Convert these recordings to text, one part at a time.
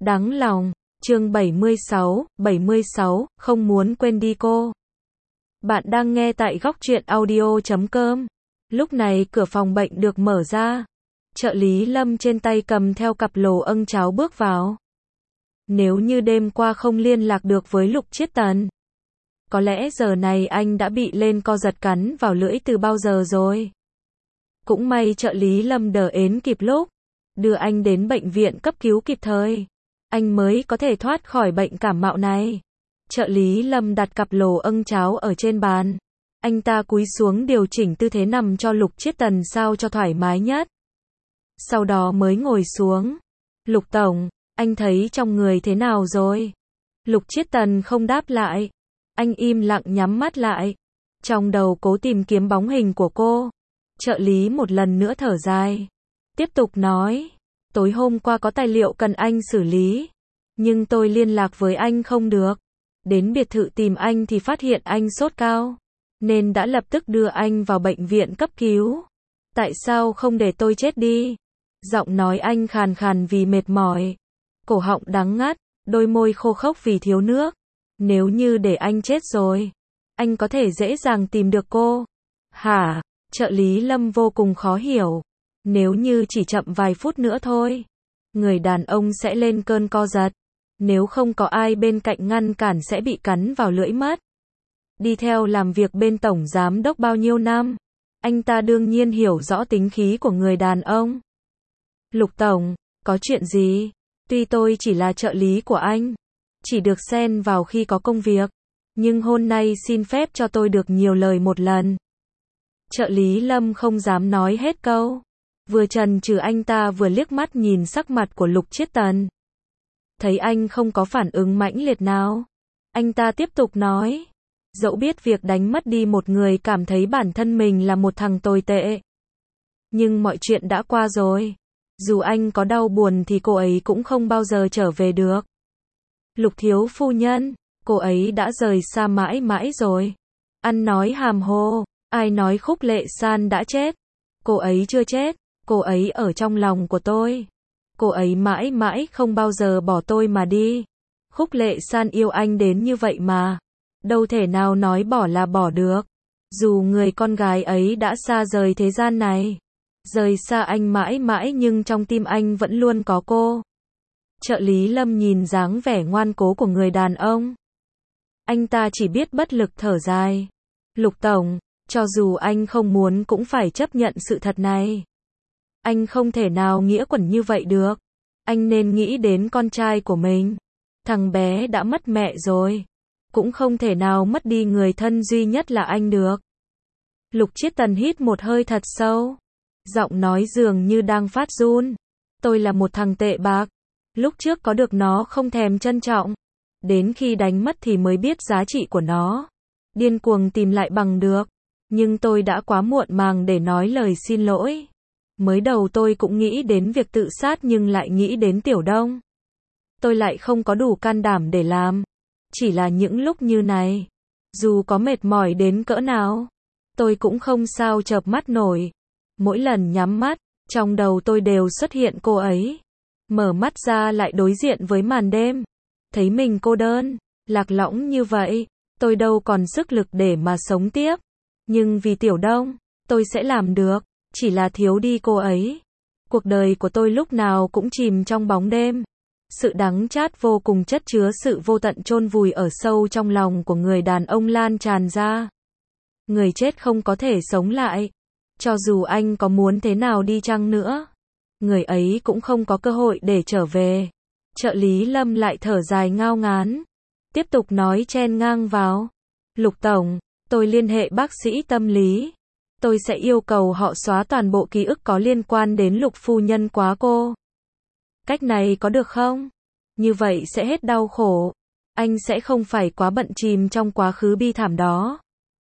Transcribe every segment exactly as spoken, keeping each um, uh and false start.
Đáng lòng. Chương bảy mươi sáu, bảy mươi sáu, không muốn quên đi cô. Bạn đang nghe tại góc truyện audio chấm com. Lúc này cửa phòng bệnh được mở ra. Trợ lý Lâm trên tay cầm theo cặp lồ âng cháo bước vào. Nếu như đêm qua không liên lạc được với Lục Chiết Tần, có lẽ giờ này anh đã bị lên co giật cắn vào lưỡi từ bao giờ rồi. Cũng may trợ lý Lâm đờ ến kịp lúc, đưa anh đến bệnh viện cấp cứu kịp thời. Anh mới có thể thoát khỏi bệnh cảm mạo này. Trợ lý Lâm đặt cặp lồ âng cháo ở trên bàn. Anh ta cúi xuống điều chỉnh tư thế nằm cho Lục Chiết Tần sao cho thoải mái nhất. Sau đó mới ngồi xuống. Lục Tổng, anh thấy trong người thế nào rồi? Lục Chiết Tần không đáp lại. Anh im lặng nhắm mắt lại. Trong đầu cố tìm kiếm bóng hình của cô. Trợ lý một lần nữa thở dài. Tiếp tục nói. Tối hôm qua có tài liệu cần anh xử lý. Nhưng tôi liên lạc với anh không được. Đến biệt thự tìm anh thì phát hiện anh sốt cao. Nên đã lập tức đưa anh vào bệnh viện cấp cứu. Tại sao không để tôi chết đi? Giọng nói anh khàn khàn vì mệt mỏi. Cổ họng đắng ngắt, đôi môi khô khốc vì thiếu nước. Nếu như để anh chết rồi, anh có thể dễ dàng tìm được cô. Hả? Trợ lý Lâm vô cùng khó hiểu. Nếu như chỉ chậm vài phút nữa thôi, người đàn ông sẽ lên cơn co giật. Nếu không có ai bên cạnh ngăn cản sẽ bị cắn vào lưỡi mất. Đi theo làm việc bên tổng giám đốc bao nhiêu năm, anh ta đương nhiên hiểu rõ tính khí của người đàn ông. Lục Tổng, có chuyện gì? Tuy tôi chỉ là trợ lý của anh, chỉ được xen vào khi có công việc, nhưng hôm nay xin phép cho tôi được nhiều lời một lần. Trợ lý Lâm không dám nói hết câu. Vừa chần chừ anh ta vừa liếc mắt nhìn sắc mặt của Lục Chiết Tần. Thấy anh không có phản ứng mãnh liệt nào, anh ta tiếp tục nói. Dẫu biết việc đánh mất đi một người cảm thấy bản thân mình là một thằng tồi tệ. Nhưng mọi chuyện đã qua rồi. Dù anh có đau buồn thì cô ấy cũng không bao giờ trở về được. Lục thiếu phu nhân, cô ấy đã rời xa mãi mãi rồi. Ăn nói hàm hồ, ai nói Khúc Lệ San đã chết? Cô ấy chưa chết, cô ấy ở trong lòng của tôi. Cô ấy mãi mãi không bao giờ bỏ tôi mà đi. Khúc Lệ San yêu anh đến như vậy mà. Đâu thể nào nói bỏ là bỏ được. Dù người con gái ấy đã xa rời thế gian này, rời xa anh mãi mãi nhưng trong tim anh vẫn luôn có cô. Trợ lý Lâm nhìn dáng vẻ ngoan cố của người đàn ông. Anh ta chỉ biết bất lực thở dài. Lục Tổng, cho dù anh không muốn cũng phải chấp nhận sự thật này. Anh không thể nào nghĩa quẩn như vậy được. Anh nên nghĩ đến con trai của mình. Thằng bé đã mất mẹ rồi. Cũng không thể nào mất đi người thân duy nhất là anh được. Lục Chiết Tần hít một hơi thật sâu. Giọng nói dường như đang phát run. Tôi là một thằng tệ bạc. Lúc trước có được nó không thèm trân trọng. Đến khi đánh mất thì mới biết giá trị của nó. Điên cuồng tìm lại bằng được. Nhưng tôi đã quá muộn màng để nói lời xin lỗi. Mới đầu tôi cũng nghĩ đến việc tự sát nhưng lại nghĩ đến Tiểu Đông. Tôi lại không có đủ can đảm để làm. Chỉ là những lúc như này, dù có mệt mỏi đến cỡ nào, tôi cũng không sao chợp mắt nổi. Mỗi lần nhắm mắt, trong đầu tôi đều xuất hiện cô ấy. Mở mắt ra lại đối diện với màn đêm. Thấy mình cô đơn, lạc lõng như vậy, tôi đâu còn sức lực để mà sống tiếp. Nhưng vì Tiểu Đông, tôi sẽ làm được, chỉ là thiếu đi cô ấy. Cuộc đời của tôi lúc nào cũng chìm trong bóng đêm. Sự đắng chát vô cùng chất chứa sự vô tận chôn vùi ở sâu trong lòng của người đàn ông lan tràn ra. Người chết không có thể sống lại. Cho dù anh có muốn thế nào đi chăng nữa, người ấy cũng không có cơ hội để trở về. Trợ lý Lâm lại thở dài ngao ngán. Tiếp tục nói chen ngang vào. Lục Tổng, tôi liên hệ bác sĩ tâm lý. Tôi sẽ yêu cầu họ xóa toàn bộ ký ức có liên quan đến Lục phu nhân quá cô. Cách này có được không? Như vậy sẽ hết đau khổ. Anh sẽ không phải quá bận chìm trong quá khứ bi thảm đó.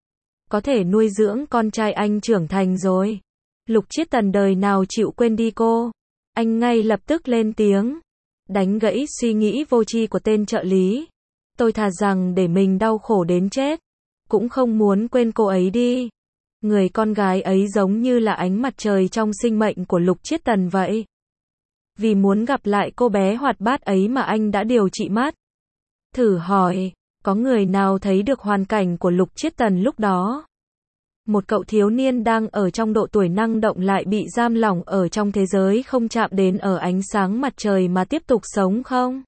Có thể nuôi dưỡng con trai anh trưởng thành rồi. Lục Chiết Tần đời nào chịu quên đi cô. Anh ngay lập tức lên tiếng. Đánh gãy suy nghĩ vô tri của tên trợ lý. Tôi thà rằng để mình đau khổ đến chết. Cũng không muốn quên cô ấy đi. Người con gái ấy giống như là ánh mặt trời trong sinh mệnh của Lục Chiết Tần vậy. Vì muốn gặp lại cô bé hoạt bát ấy mà anh đã điều trị mắt. Thử hỏi, có người nào thấy được hoàn cảnh của Lục Chiết Tần lúc đó? Một cậu thiếu niên đang ở trong độ tuổi năng động lại bị giam lỏng ở trong thế giới không chạm đến ở ánh sáng mặt trời mà tiếp tục sống không?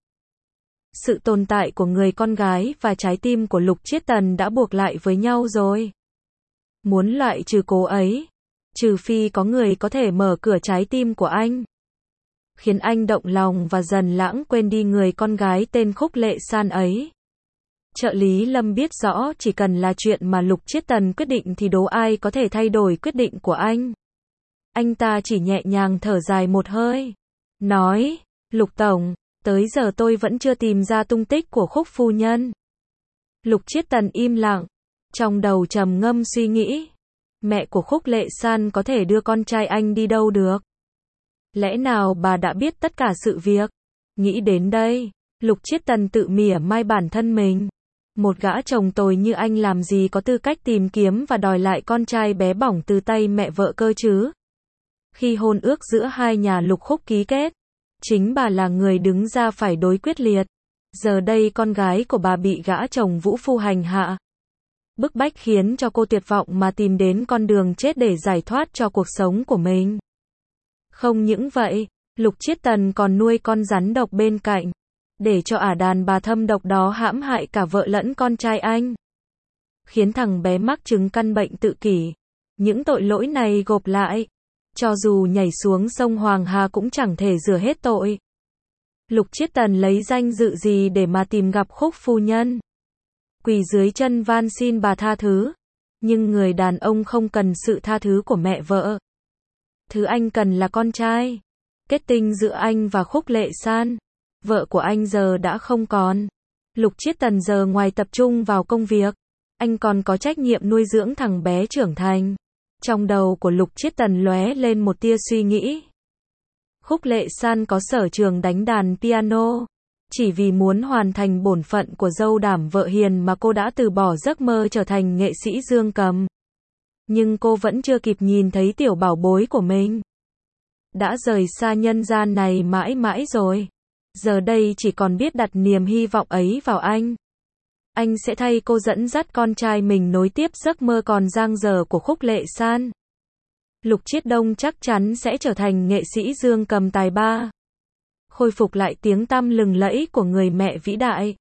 Sự tồn tại của người con gái và trái tim của Lục Chiết Tần đã buộc lại với nhau rồi. Muốn loại trừ cô ấy, trừ phi có người có thể mở cửa trái tim của anh, khiến anh động lòng và dần lãng quên đi người con gái tên Khúc Lệ San ấy. Trợ lý Lâm biết rõ chỉ cần là chuyện mà Lục Chiết Tần quyết định thì đố ai có thể thay đổi quyết định của anh. Anh ta chỉ nhẹ nhàng thở dài một hơi, nói, Lục Tổng, tới giờ tôi vẫn chưa tìm ra tung tích của Khúc phu nhân. Lục Chiết Tần im lặng, trong đầu trầm ngâm suy nghĩ. Mẹ của Khúc Lệ San có thể đưa con trai anh đi đâu được? Lẽ nào bà đã biết tất cả sự việc? Nghĩ đến đây, Lục Chiết Tần tự mỉa mai bản thân mình. Một gã chồng tồi như anh làm gì có tư cách tìm kiếm và đòi lại con trai bé bỏng từ tay mẹ vợ cơ chứ? Khi hôn ước giữa hai nhà Lục Khúc ký kết, chính bà là người đứng ra phải đối quyết liệt. Giờ đây con gái của bà bị gã chồng vũ phu hành hạ, bức bách khiến cho cô tuyệt vọng mà tìm đến con đường chết để giải thoát cho cuộc sống của mình. Không những vậy, Lục Chiết Tần còn nuôi con rắn độc bên cạnh, để cho ả đàn bà thâm độc đó hãm hại cả vợ lẫn con trai anh, khiến thằng bé mắc chứng căn bệnh tự kỷ. Những tội lỗi này gộp lại, cho dù nhảy xuống sông Hoàng Hà cũng chẳng thể rửa hết tội. Lục Chiết Tần lấy danh dự gì để mà tìm gặp Khúc phu nhân? Quỳ dưới chân van xin bà tha thứ. Nhưng người đàn ông không cần sự tha thứ của mẹ vợ. Thứ anh cần là con trai. Kết tinh giữa anh và Khúc Lệ San, vợ của anh giờ đã không còn. Lục Chiết Tần giờ ngoài tập trung vào công việc, anh còn có trách nhiệm nuôi dưỡng thằng bé trưởng thành. Trong đầu của Lục Chiết Tần lóe lên một tia suy nghĩ. Khúc Lệ San có sở trường đánh đàn piano. Chỉ vì muốn hoàn thành bổn phận của dâu đảm vợ hiền mà cô đã từ bỏ giấc mơ trở thành nghệ sĩ dương cầm. Nhưng cô vẫn chưa kịp nhìn thấy tiểu bảo bối của mình. Đã rời xa nhân gian này mãi mãi rồi. Giờ đây chỉ còn biết đặt niềm hy vọng ấy vào anh. Anh sẽ thay cô dẫn dắt con trai mình nối tiếp giấc mơ còn dang dở của Khúc Lệ San. Lục Chiết Đông chắc chắn sẽ trở thành nghệ sĩ dương cầm tài ba, khôi phục lại tiếng tăm lừng lẫy của người mẹ vĩ đại.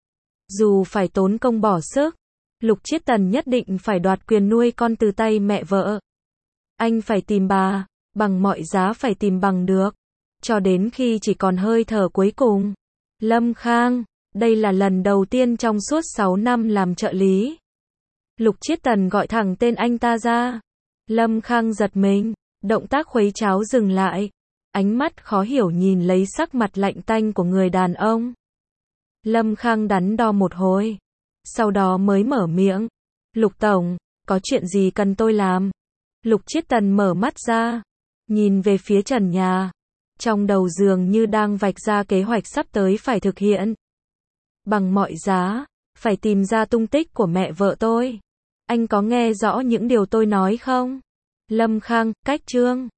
Dù phải tốn công bỏ sức, Lục Chiết Tần nhất định phải đoạt quyền nuôi con từ tay mẹ vợ. Anh phải tìm bà, bằng mọi giá phải tìm bằng được, cho đến khi chỉ còn hơi thở cuối cùng. Lâm Khang, đây là lần đầu tiên trong suốt sáu năm làm trợ lý. Lục Chiết Tần gọi thẳng tên anh ta ra. Lâm Khang giật mình, động tác khuấy cháo dừng lại. Ánh mắt khó hiểu nhìn lấy sắc mặt lạnh tanh của người đàn ông. Lâm Khang đắn đo một hồi, sau đó mới mở miệng. Lục Tổng, có chuyện gì cần tôi làm? Lục Chiết Tần mở mắt ra, nhìn về phía trần nhà. Trong đầu dường như đang vạch ra kế hoạch sắp tới phải thực hiện. Bằng mọi giá, phải tìm ra tung tích của mẹ vợ tôi. Anh có nghe rõ những điều tôi nói không? Lâm Khang, cách chương.